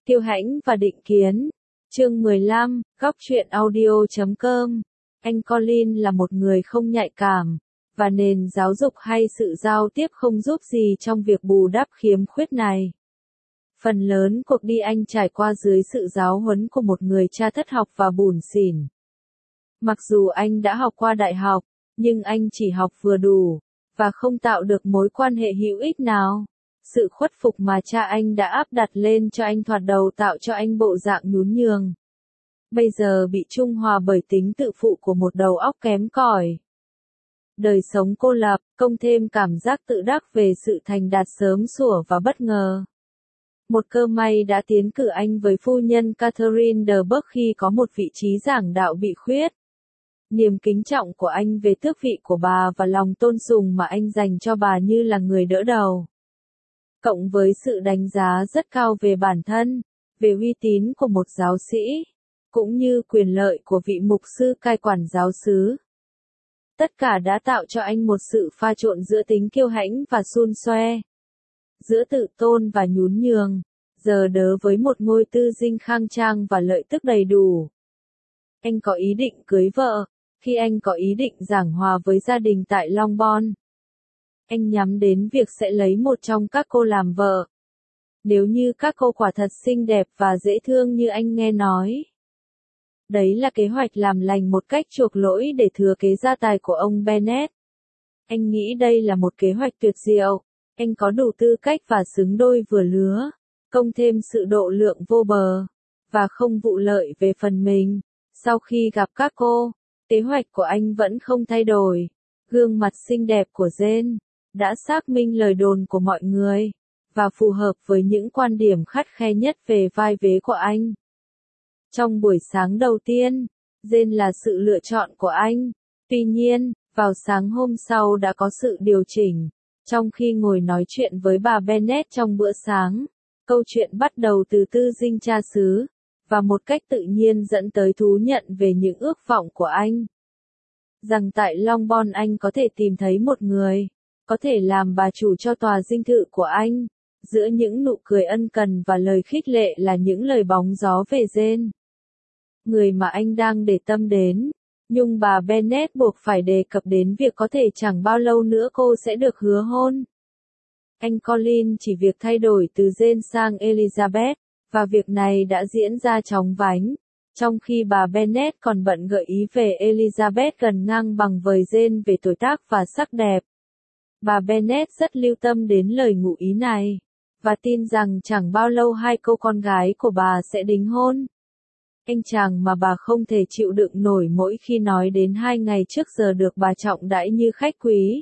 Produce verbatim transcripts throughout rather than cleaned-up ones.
Kiêu Hãnh và Định Kiến. Chương mười lăm, góc truyện audio chấm com. Anh Colin là một người không nhạy cảm, và nền giáo dục hay sự giao tiếp không giúp gì trong việc bù đắp khiếm khuyết này. Phần lớn cuộc đi anh trải qua dưới sự giáo huấn của một người cha thất học và bủn xỉn. Mặc dù anh đã học qua đại học, nhưng anh chỉ học vừa đủ, và không tạo được mối quan hệ hữu ích nào. Sự khuất phục mà cha anh đã áp đặt lên cho anh thoạt đầu tạo cho anh bộ dạng nhún nhường. Bây giờ bị trung hòa bởi tính tự phụ của một đầu óc kém cỏi. Đời sống cô lập, cộng thêm cảm giác tự đắc về sự thành đạt sớm sủa và bất ngờ. Một cơ may đã tiến cử anh với phu nhân Catherine de Bourgh khi có một vị trí giảng đạo bị khuyết. Niềm kính trọng của anh về tước vị của bà và lòng tôn sùng mà anh dành cho bà như là người đỡ đầu. Cộng với sự đánh giá rất cao về bản thân, về uy tín của một giáo sĩ, cũng như quyền lợi của vị mục sư cai quản giáo xứ. Tất cả đã tạo cho anh một sự pha trộn giữa tính kiêu hãnh và xun xoe, giữa tự tôn và nhún nhường, giờ đỡ với một ngôi tư dinh khang trang và lợi tức đầy đủ. Anh có ý định cưới vợ, khi anh có ý định giảng hòa với gia đình tại Longbourn. Anh nhắm đến việc sẽ lấy một trong các cô làm vợ. Nếu như các cô quả thật xinh đẹp và dễ thương như anh nghe nói. Đấy là kế hoạch làm lành một cách chuộc lỗi để thừa kế gia tài của ông Bennet. Anh nghĩ đây là một kế hoạch tuyệt diệu. Anh có đủ tư cách và xứng đôi vừa lứa, cộng thêm sự độ lượng vô bờ, và không vụ lợi về phần mình. Sau khi gặp các cô, kế hoạch của anh vẫn không thay đổi. Gương mặt xinh đẹp của Jane đã xác minh lời đồn của mọi người, và phù hợp với những quan điểm khắt khe nhất về vai vế của anh. Trong buổi sáng đầu tiên, Jane là sự lựa chọn của anh. Tuy nhiên, vào sáng hôm sau đã có sự điều chỉnh. Trong khi ngồi nói chuyện với bà Bennet trong bữa sáng, câu chuyện bắt đầu từ tư dinh cha xứ, và một cách tự nhiên dẫn tới thú nhận về những ước vọng của anh. Rằng tại Longbourn anh có thể tìm thấy một người, có thể làm bà chủ cho tòa dinh thự của anh. Giữa những nụ cười ân cần và lời khích lệ là những lời bóng gió về Jane, người mà anh đang để tâm đến. Nhưng bà Bennet buộc phải đề cập đến việc có thể chẳng bao lâu nữa cô sẽ được hứa hôn. Anh Colin chỉ việc thay đổi từ Jane sang Elizabeth, và việc này đã diễn ra chóng vánh, trong khi bà Bennet còn bận gợi ý về Elizabeth gần ngang bằng với Jane về tuổi tác và sắc đẹp. Bà Bennet rất lưu tâm đến lời ngụ ý này, và tin rằng chẳng bao lâu hai cô con gái của bà sẽ đính hôn. Anh chàng mà bà không thể chịu đựng nổi mỗi khi nói đến hai ngày trước giờ được bà trọng đãi như khách quý.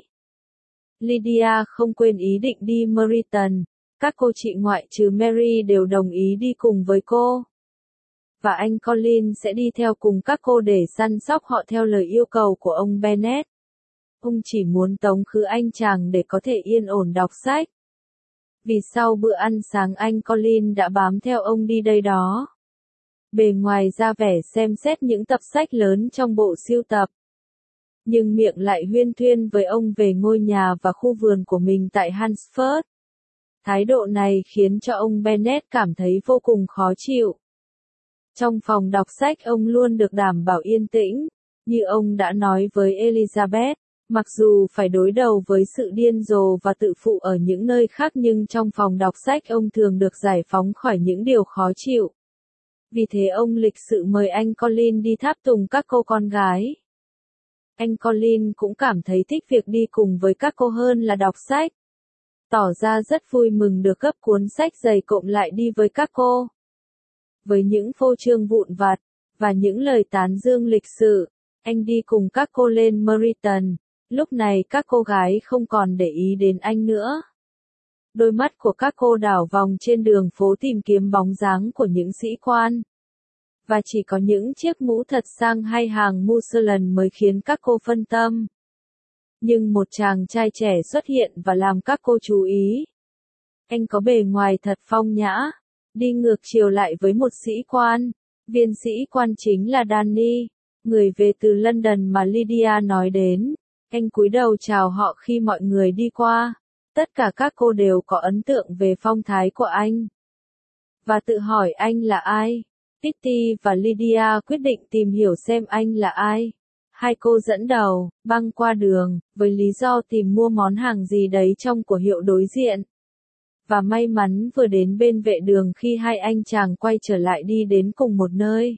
Lydia không quên ý định đi Meryton, các cô chị ngoại trừ Mary đều đồng ý đi cùng với cô. Và anh Colin sẽ đi theo cùng các cô để săn sóc họ theo lời yêu cầu của ông Bennet. Ông chỉ muốn tống khứ anh chàng để có thể yên ổn đọc sách. Vì sau bữa ăn sáng anh Colin đã bám theo ông đi đây đó. Bề ngoài ra vẻ xem xét những tập sách lớn trong bộ sưu tập. Nhưng miệng lại huyên thuyên với ông về ngôi nhà và khu vườn của mình tại Hunsford. Thái độ này khiến cho ông Bennet cảm thấy vô cùng khó chịu. Trong phòng đọc sách ông luôn được đảm bảo yên tĩnh, như ông đã nói với Elizabeth, mặc dù phải đối đầu với sự điên rồ và tự phụ ở những nơi khác nhưng trong phòng đọc sách ông thường được giải phóng khỏi những điều khó chịu. Vì thế ông lịch sự mời anh Colin đi tháp tùng các cô con gái. Anh Colin cũng cảm thấy thích việc đi cùng với các cô hơn là đọc sách. Tỏ ra rất vui mừng được gấp cuốn sách dày cộm lại đi với các cô. Với những phô trương vụn vặt, và những lời tán dương lịch sự, anh đi cùng các cô lên Meryton. Lúc này các cô gái không còn để ý đến anh nữa. Đôi mắt của các cô đảo vòng trên đường phố tìm kiếm bóng dáng của những sĩ quan. Và chỉ có những chiếc mũ thật sang hay hàng Mousselen mới khiến các cô phân tâm. Nhưng một chàng trai trẻ xuất hiện và làm các cô chú ý. Anh có bề ngoài thật phong nhã, đi ngược chiều lại với một sĩ quan. Viên sĩ quan chính là Danny, người về từ London mà Lydia nói đến. Anh cúi đầu chào họ khi mọi người đi qua. Tất cả các cô đều có ấn tượng về phong thái của anh. và tự hỏi anh là ai. Titi và Lydia quyết định tìm hiểu xem anh là ai. Hai cô dẫn đầu, băng qua đường, với lý do tìm mua món hàng gì đấy trong của hiệu đối diện. Và may mắn vừa đến bên vệ đường khi hai anh chàng quay trở lại đi đến cùng một nơi.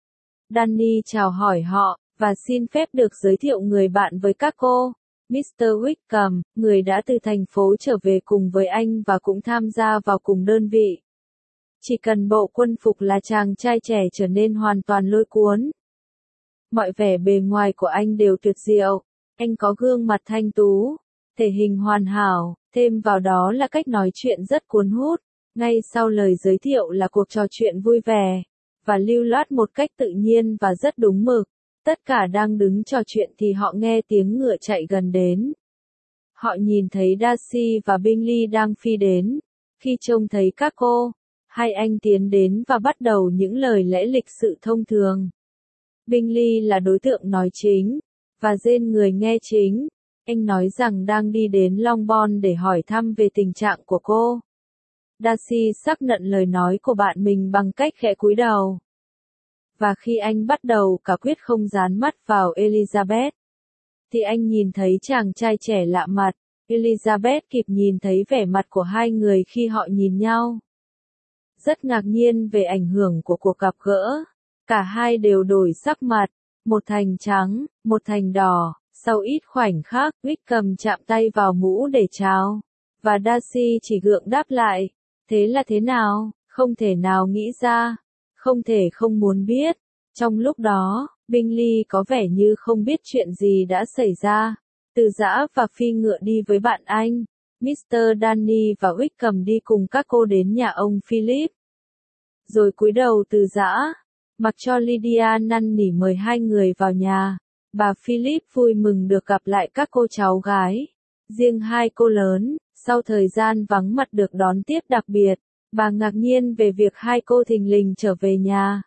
Danny chào hỏi họ, và xin phép được giới thiệu người bạn với các cô. mít tơ Wickham, người đã từ thành phố trở về cùng với anh và cũng tham gia vào cùng đơn vị. Chỉ cần bộ quân phục là chàng trai trẻ trở nên hoàn toàn lôi cuốn. Mọi vẻ bề ngoài của anh đều tuyệt diệu. Anh có gương mặt thanh tú, thể hình hoàn hảo, thêm vào đó là cách nói chuyện rất cuốn hút. Ngay sau lời giới thiệu là cuộc trò chuyện vui vẻ, và lưu loát một cách tự nhiên và rất đúng mực. Tất cả đang đứng trò chuyện thì họ nghe tiếng ngựa chạy gần đến. Họ nhìn thấy Darcy và Bingley đang phi đến. Khi trông thấy các cô, hai anh tiến đến và bắt đầu những lời lẽ lịch sự thông thường. Bingley là đối tượng nói chính, và Jane người nghe chính. Anh nói rằng đang đi đến Longbourn để hỏi thăm về tình trạng của cô. Darcy xác nhận lời nói của bạn mình bằng cách khẽ cúi đầu. Và khi anh bắt đầu cả quyết không dán mắt vào Elizabeth, thì anh nhìn thấy chàng trai trẻ lạ mặt. Elizabeth kịp nhìn thấy vẻ mặt của hai người khi họ nhìn nhau. Rất ngạc nhiên về ảnh hưởng của cuộc gặp gỡ. Cả hai đều đổi sắc mặt, một thành trắng, một thành đỏ. Sau ít khoảnh khắc, Wickham chạm tay vào mũ để chào. Và Darcy chỉ gượng đáp lại. Thế là thế nào? Không thể nào nghĩ ra. Không thể không muốn biết. Trong lúc đó, Bingley có vẻ như không biết chuyện gì đã xảy ra. Từ giã và phi ngựa đi với bạn anh. mít tơ Danny và Wickham đi cùng các cô đến nhà ông Philip. Rồi cúi đầu từ giã, mặc cho Lydia năn nỉ mời hai người vào nhà. Bà Philip vui mừng được gặp lại các cô cháu gái. Riêng hai cô lớn, sau thời gian vắng mặt được đón tiếp đặc biệt, bà ngạc nhiên về việc hai cô thình lình trở về nhà.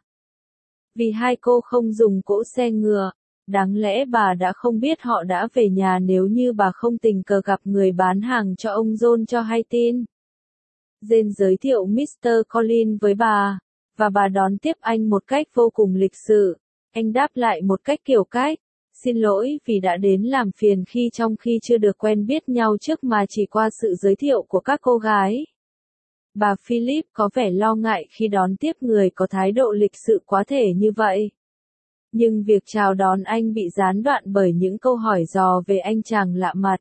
Vì hai cô không dùng cỗ xe ngựa, đáng lẽ bà đã không biết họ đã về nhà nếu như bà không tình cờ gặp người bán hàng cho ông John cho hay tin. Jane giới thiệu mít tơ Collins với bà, và bà đón tiếp anh một cách vô cùng lịch sự. Anh đáp lại một cách kiểu cách. Xin lỗi vì đã đến làm phiền khi trong khi chưa được quen biết nhau trước mà chỉ qua sự giới thiệu của các cô gái. Bà Philip có vẻ lo ngại khi đón tiếp người có thái độ lịch sự quá thể như vậy. Nhưng việc chào đón anh bị gián đoạn bởi những câu hỏi dò về anh chàng lạ mặt.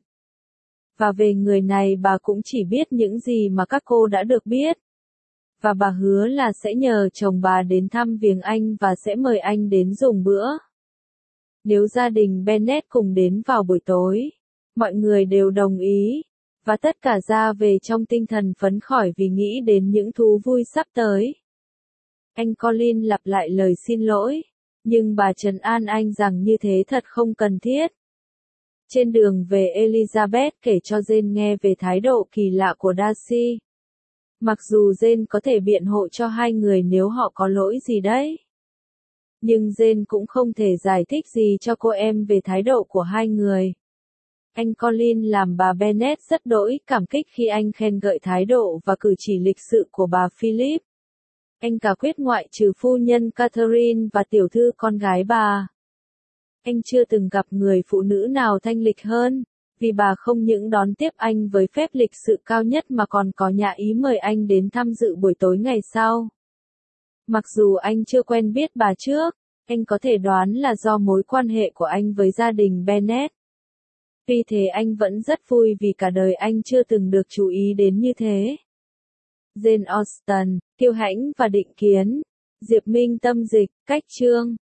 Và về người này bà cũng chỉ biết những gì mà các cô đã được biết. Và bà hứa là sẽ nhờ chồng bà đến thăm viếng anh và sẽ mời anh đến dùng bữa. Nếu gia đình Bennet cùng đến vào buổi tối, mọi người đều đồng ý, và tất cả ra về trong tinh thần phấn khởi vì nghĩ đến những thú vui sắp tới. Anh Colin lặp lại lời xin lỗi, nhưng bà trấn an anh rằng như thế thật không cần thiết. Trên đường về Elizabeth kể cho Jane nghe về thái độ kỳ lạ của Darcy. Mặc dù Jane có thể biện hộ cho hai người nếu họ có lỗi gì đấy. Nhưng Jane cũng không thể giải thích gì cho cô em về thái độ của hai người. Anh Colin làm bà Bennet rất đỗi cảm kích khi anh khen ngợi thái độ và cử chỉ lịch sự của bà Philip. Anh cả quyết ngoại trừ phu nhân Catherine và tiểu thư con gái bà. Anh chưa từng gặp người phụ nữ nào thanh lịch hơn, vì bà không những đón tiếp anh với phép lịch sự cao nhất mà còn có nhã ý mời anh đến tham dự buổi tối ngày sau. Mặc dù anh chưa quen biết bà trước, anh có thể đoán là do mối quan hệ của anh với gia đình Bennet. Vì thế anh vẫn rất vui vì cả đời anh chưa từng được chú ý đến như thế. Jane Austen, kiêu hãnh và định kiến. Diệp Minh tâm dịch, cách chương.